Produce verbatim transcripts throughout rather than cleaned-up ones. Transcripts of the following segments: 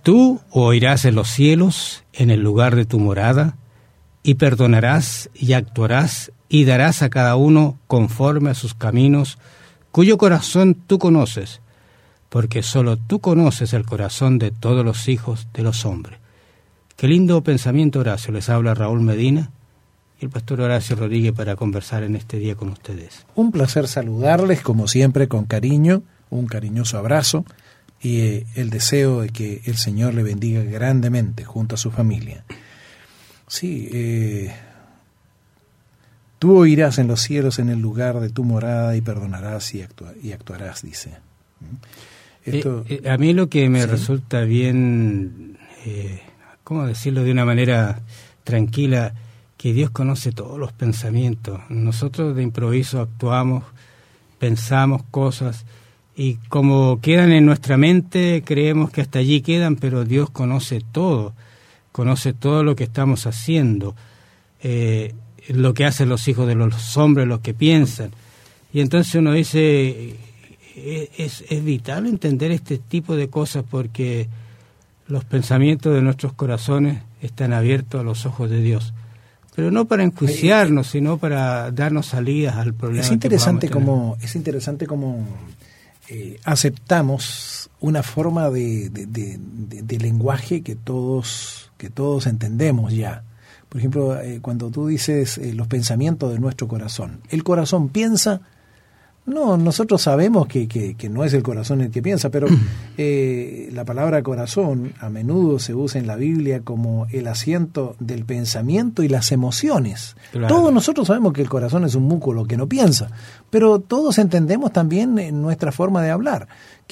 Tú oirás en los cielos, en el lugar de tu morada, y perdonarás y actuarás y darás a cada uno conforme a sus caminos, cuyo corazón tú conoces, porque solo tú conoces el corazón de todos los hijos de los hombres. Qué lindo pensamiento, Horacio. Les habla Raúl Medina y el pastor Horacio Rodríguez para conversar en este día con ustedes. Un placer saludarles, como siempre, con cariño, un cariñoso abrazo y eh, el deseo de que el Señor le bendiga grandemente junto a su familia. Sí, eh, tú oirás en los cielos en el lugar de tu morada y perdonarás y, actua- y actuarás, dice. Esto, eh, eh, a mí lo que me ¿sí? resulta bien, eh, ¿cómo decirlo de una manera tranquila? Que Dios conoce todos los pensamientos. Nosotros de improviso actuamos, pensamos cosas y como quedan en nuestra mente creemos que hasta allí quedan, pero Dios conoce todo, conoce todo lo que estamos haciendo, eh, lo que hacen los hijos de los hombres, lo que piensan. Y entonces uno dice, es, es vital entender este tipo de cosas porque los pensamientos de nuestros corazones están abiertos a los ojos de Dios. Pero no para enjuiciarnos, sino para darnos salidas al problema. Es interesante que podamos como es interesante como eh, aceptamos una forma de, de, de, de, de lenguaje que todos que todos entendemos ya. Por ejemplo, eh, cuando tú dices eh, los pensamientos de nuestro corazón, el corazón piensa. No, nosotros sabemos que, que, que no es el corazón el que piensa, pero eh, la palabra corazón a menudo se usa en la Biblia como el asiento del pensamiento y las emociones. Claro. Todos nosotros sabemos que el corazón es un músculo que no piensa, pero todos entendemos también en nuestra forma de hablar,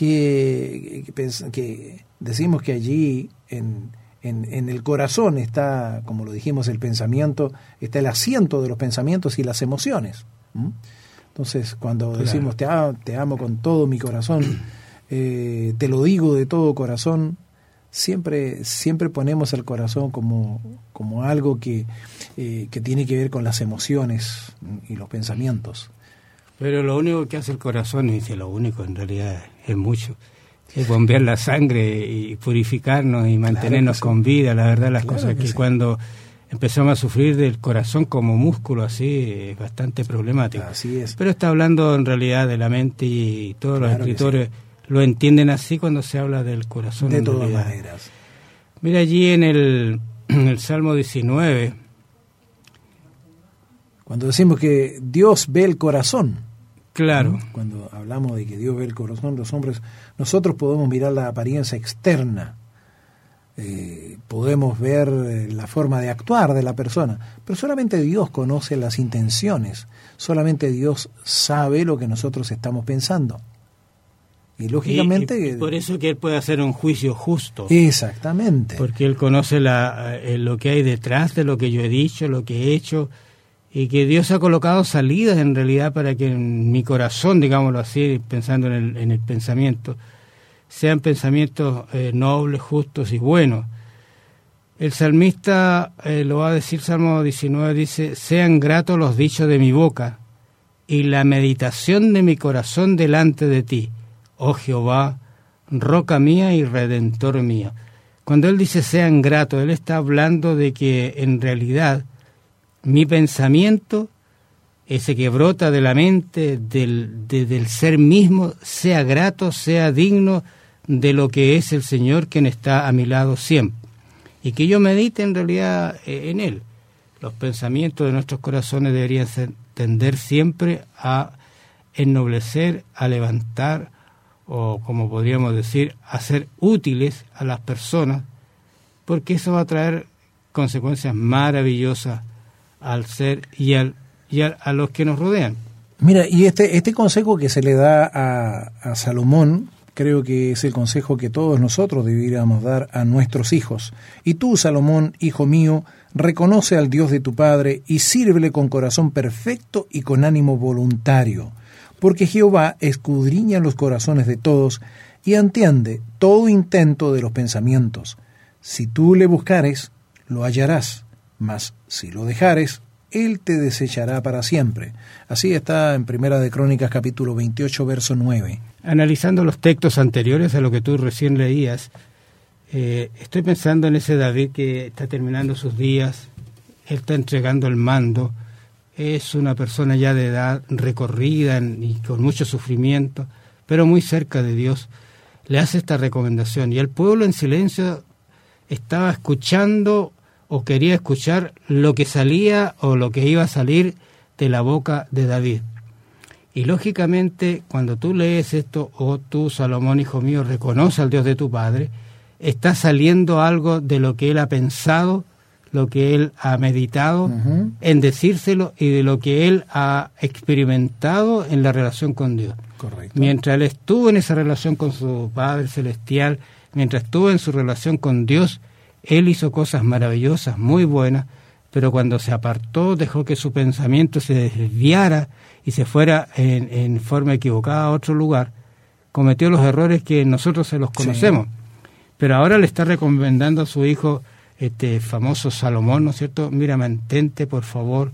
que, que, que decimos que allí en, en, en el corazón está, como lo dijimos, el pensamiento, está el asiento de los pensamientos y las emociones. ¿Mm? Entonces, cuando claro. decimos te amo, te amo con todo mi corazón, eh, te lo digo de todo corazón, siempre siempre ponemos el corazón como, como algo que, eh, que tiene que ver con las emociones y los pensamientos. Pero lo único que hace el corazón, y dice lo único, en realidad es mucho, es bombear la sangre y purificarnos y mantenernos claro con vida. La verdad, las claro cosas que que sí. cuando empezamos a sufrir del corazón como músculo así, es bastante problemático. Así es. Pero está hablando en realidad de la mente y todos Claro los escritores sí. lo entienden así cuando se habla del corazón. De en todas realidad. maneras. Mira allí en el, en el Salmo diecinueve. Cuando decimos que Dios ve el corazón. Claro. ¿no? Cuando hablamos de que Dios ve el corazón de los hombres, nosotros podemos mirar la apariencia externa. Eh, podemos ver eh, la forma de actuar de la persona, pero solamente Dios conoce las intenciones, solamente Dios sabe lo que nosotros estamos pensando. Y lógicamente... Y, y por eso que Él puede hacer un juicio justo. Exactamente. Porque Él conoce la, eh, lo que hay detrás de lo que yo he dicho, lo que he hecho, y que Dios ha colocado salidas en realidad para que en mi corazón, digámoslo así, pensando en el, en el pensamiento, sean pensamientos eh, nobles, justos y buenos. El salmista eh, lo va a decir, Salmo diecinueve, dice, sean gratos los dichos de mi boca y la meditación de mi corazón delante de ti, oh Jehová, roca mía y redentor mío. Cuando él dice sean gratos, él está hablando de que en realidad mi pensamiento, ese que brota de la mente, del, de, del ser mismo, sea grato, sea digno de lo que es el Señor quien está a mi lado siempre. Y que yo medite en realidad en Él. Los pensamientos de nuestros corazones deberían ser, tender siempre a ennoblecer, a levantar, o como podríamos decir, a ser útiles a las personas, porque eso va a traer consecuencias maravillosas al ser y, al, y al, a los que nos rodean. Mira, y este, este consejo que se le da a, a Salomón, creo que es el consejo que todos nosotros deberíamos dar a nuestros hijos. Y tú, Salomón, hijo mío, reconoce al Dios de tu Padre y sírvele con corazón perfecto y con ánimo voluntario, porque Jehová escudriña los corazones de todos y entiende todo intento de los pensamientos. Si tú le buscares, lo hallarás, mas si lo dejares, él te desechará para siempre. Así está en Primera de Crónicas, capítulo veintiocho, verso nueve. Analizando los textos anteriores a lo que tú recién leías, Eh, estoy pensando en ese David que está terminando sus días, él está entregando el mando, es una persona ya de edad recorrida en, y con mucho sufrimiento, pero muy cerca de Dios. Le hace esta recomendación y el pueblo en silencio estaba escuchando o quería escuchar lo que salía o lo que iba a salir de la boca de David. Y lógicamente cuando tú lees esto, o tú, Salomón, hijo mío, reconoce al Dios de tu padre, está saliendo algo de lo que él ha pensado, lo que él ha meditado uh-huh. en decírselo y de lo que él ha experimentado en la relación con Dios. Correcto. Mientras él estuvo en esa relación con su Padre Celestial, mientras estuvo en su relación con Dios, él hizo cosas maravillosas, muy buenas, pero cuando se apartó, dejó que su pensamiento se desviara y se fuera en, en forma equivocada a otro lugar, cometió los errores que nosotros se los conocemos. Sí. Pero ahora le está recomendando a su hijo, este famoso Salomón, ¿no es cierto? Mira, mantente, por favor,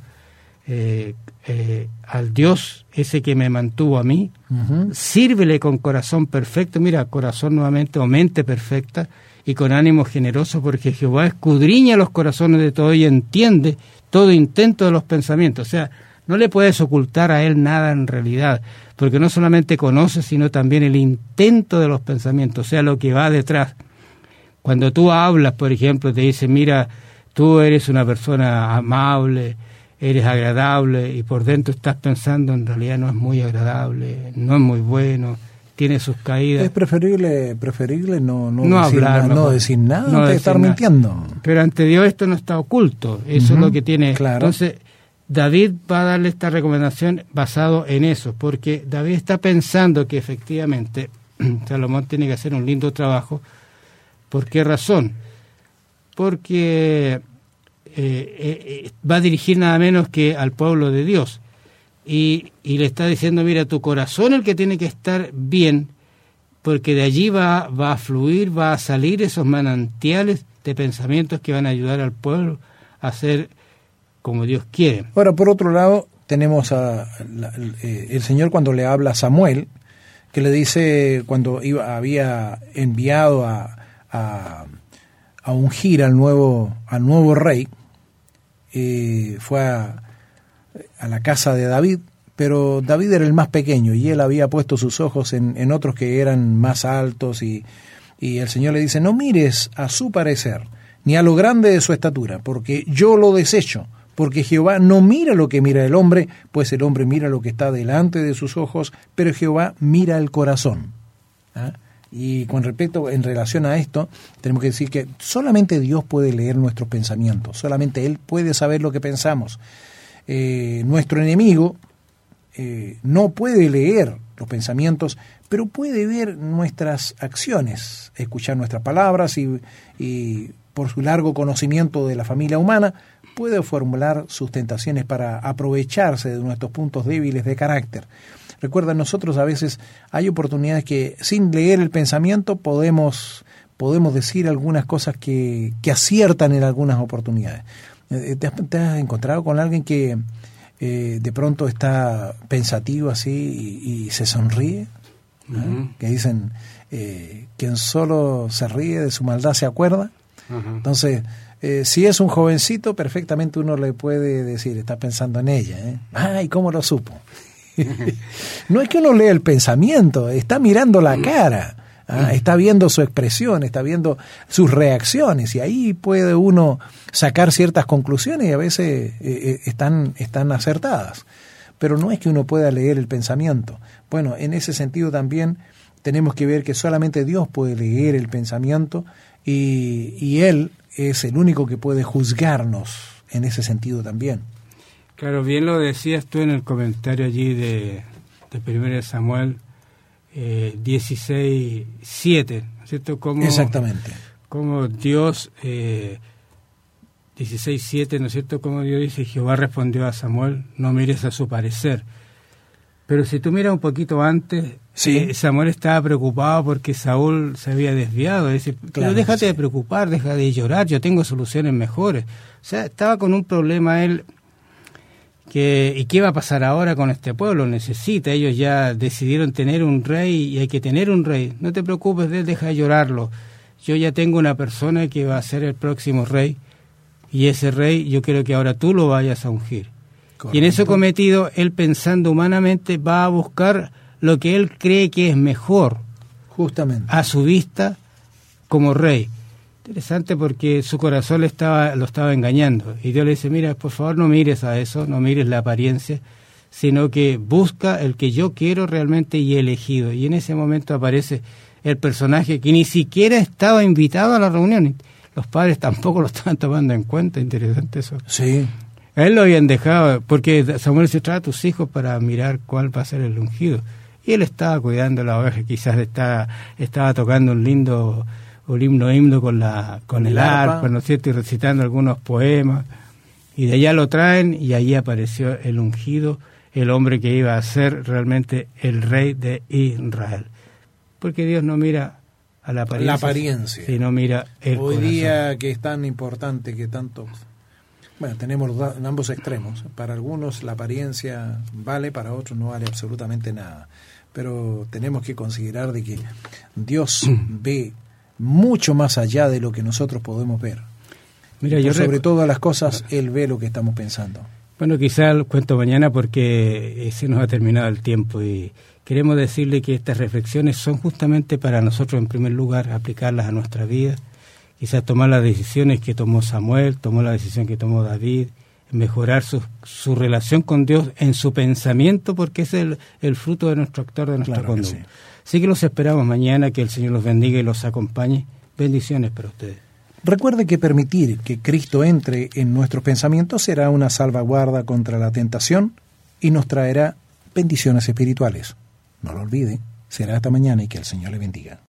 eh, eh, al Dios ese que me mantuvo a mí, uh-huh. sírvele con corazón perfecto, mira, corazón nuevamente o mente perfecta, y con ánimo generoso, porque Jehová escudriña los corazones de todo y entiende todo intento de los pensamientos. O sea, no le puedes ocultar a él nada en realidad, porque no solamente conoce, sino también el intento de los pensamientos, o sea, lo que va detrás. Cuando tú hablas, por ejemplo, te dicen, mira, tú eres una persona amable, eres agradable, y por dentro estás pensando, en realidad no es muy agradable, no es muy bueno, tiene sus caídas. Es preferible preferible no, no, no decir, hablar, na, no decir nada no antes de estar nada. mintiendo. Pero ante Dios esto no está oculto, eso uh-huh, es lo que tiene. Claro. Entonces, David va a darle esta recomendación basado en eso, porque David está pensando que efectivamente Salomón tiene que hacer un lindo trabajo. ¿Por qué razón? Porque eh, eh, va a dirigir nada menos que al pueblo de Dios. Y, y le está diciendo, mira, tu corazón es el que tiene que estar bien, porque de allí va, va a fluir, va a salir esos manantiales de pensamientos que van a ayudar al pueblo a hacer como Dios quiere. Ahora, por otro lado, tenemos a, la, el Señor cuando le habla a Samuel, que le dice, cuando iba, había enviado a, a, a ungir al nuevo, al nuevo rey, eh, fue a, a la casa de David, pero David era el más pequeño y él había puesto sus ojos en, en otros que eran más altos, y, y el Señor le dice, no mires a su parecer, ni a lo grande de su estatura, porque yo lo desecho, porque Jehová no mira lo que mira el hombre, pues el hombre mira lo que está delante de sus ojos, pero Jehová mira el corazón. ¿Ah? Y con respecto, en relación a esto, tenemos que decir que solamente Dios puede leer nuestros pensamientos, solamente Él puede saber lo que pensamos. Eh, nuestro enemigo eh, no puede leer los pensamientos, pero puede ver nuestras acciones, escuchar nuestras palabras y, y por su largo conocimiento de la familia humana, puede formular sus tentaciones para aprovecharse de nuestros puntos débiles de carácter. Recuerda, nosotros a veces hay oportunidades que sin leer el pensamiento podemos, podemos decir algunas cosas que, que aciertan en algunas oportunidades. ¿Te has, te has encontrado con alguien que eh, de pronto está pensativo así y, y se sonríe? ¿Eh? Uh-huh. Que dicen, eh, quien solo se ríe de su maldad se acuerda. Uh-huh. Entonces, eh, si es un jovencito, perfectamente uno le puede decir, está pensando en ella. ¿eh? ¡Ay, cómo lo supo! No es que uno lea el pensamiento, está mirando la cara. ¿Ah? Está viendo su expresión, está viendo sus reacciones, y ahí puede uno sacar ciertas conclusiones y a veces eh, están, están acertadas. Pero no es que uno pueda leer el pensamiento. Bueno, en ese sentido también tenemos que ver que solamente Dios puede leer el pensamiento, y, y Él es el único que puede juzgarnos en ese sentido también. Claro, bien lo decías tú en el comentario allí de, de Primera de Samuel eh, dieciséis siete, ¿no es cierto? Como, exactamente. Como Dios, eh, dieciséis siete, ¿no es cierto? Como Dios dice, Jehová respondió a Samuel, no mires a su parecer. Pero si tú miras un poquito antes, sí. eh, Samuel estaba preocupado porque Saúl se había desviado. Dice, claro, pero déjate sí. de preocupar, deja de llorar, yo tengo soluciones mejores. O sea, estaba con un problema él. Que, ¿Y qué va a pasar ahora con este pueblo? Necesita, ellos ya decidieron tener un rey y hay que tener un rey. No te preocupes de él, deja de llorarlo. yo ya tengo una persona que va a ser el próximo rey, y ese rey yo quiero que ahora tú lo vayas a ungir. Correcto. Y en ese cometido, él pensando humanamente va a buscar lo que él cree que es mejor, justamente a su vista, como rey. Interesante, porque su corazón le estaba, lo estaba engañando. Y Dios le dice, mira, por favor no mires a eso, no mires la apariencia, sino que busca el que yo quiero realmente y he elegido. Y en ese momento aparece el personaje que ni siquiera estaba invitado a la reunión. Los padres tampoco lo estaban tomando en cuenta. Interesante eso. Sí. A él lo habían dejado, porque Samuel se trae a tus hijos para mirar cuál va a ser el ungido. Y él estaba cuidando la oveja, quizás estaba, estaba tocando un lindo... un himno himno con la con el, el arpa, arpa, ¿no es cierto? Y recitando algunos poemas, y de allá lo traen, y allí apareció el ungido, el hombre que iba a ser realmente el rey de Israel. Porque Dios no mira a la apariencia, la apariencia. sino mira el Hoy corazón. Día que es tan importante, que tanto... Bueno, tenemos los, en ambos extremos. Para algunos la apariencia vale, para otros no vale absolutamente nada. Pero tenemos que considerar de que Dios ve mucho más allá de lo que nosotros podemos ver. Mira, yo sobre todas las cosas, Él ve lo que estamos pensando. Bueno, quizás lo cuento mañana porque se nos ha terminado el tiempo, y queremos decirle que estas reflexiones son justamente para nosotros, en primer lugar, aplicarlas a nuestra vida, quizás tomar las decisiones que tomó Samuel, tomó la decisión que tomó David, mejorar su, su relación con Dios en su pensamiento, porque es el, el fruto de nuestro actor, de nuestra claro conducta. Sí. Así que los esperamos mañana, que el Señor los bendiga y los acompañe. Bendiciones para ustedes. Recuerde que permitir que Cristo entre en nuestros pensamientos será una salvaguarda contra la tentación y nos traerá bendiciones espirituales. No lo olvide, será hasta mañana, y que el Señor le bendiga.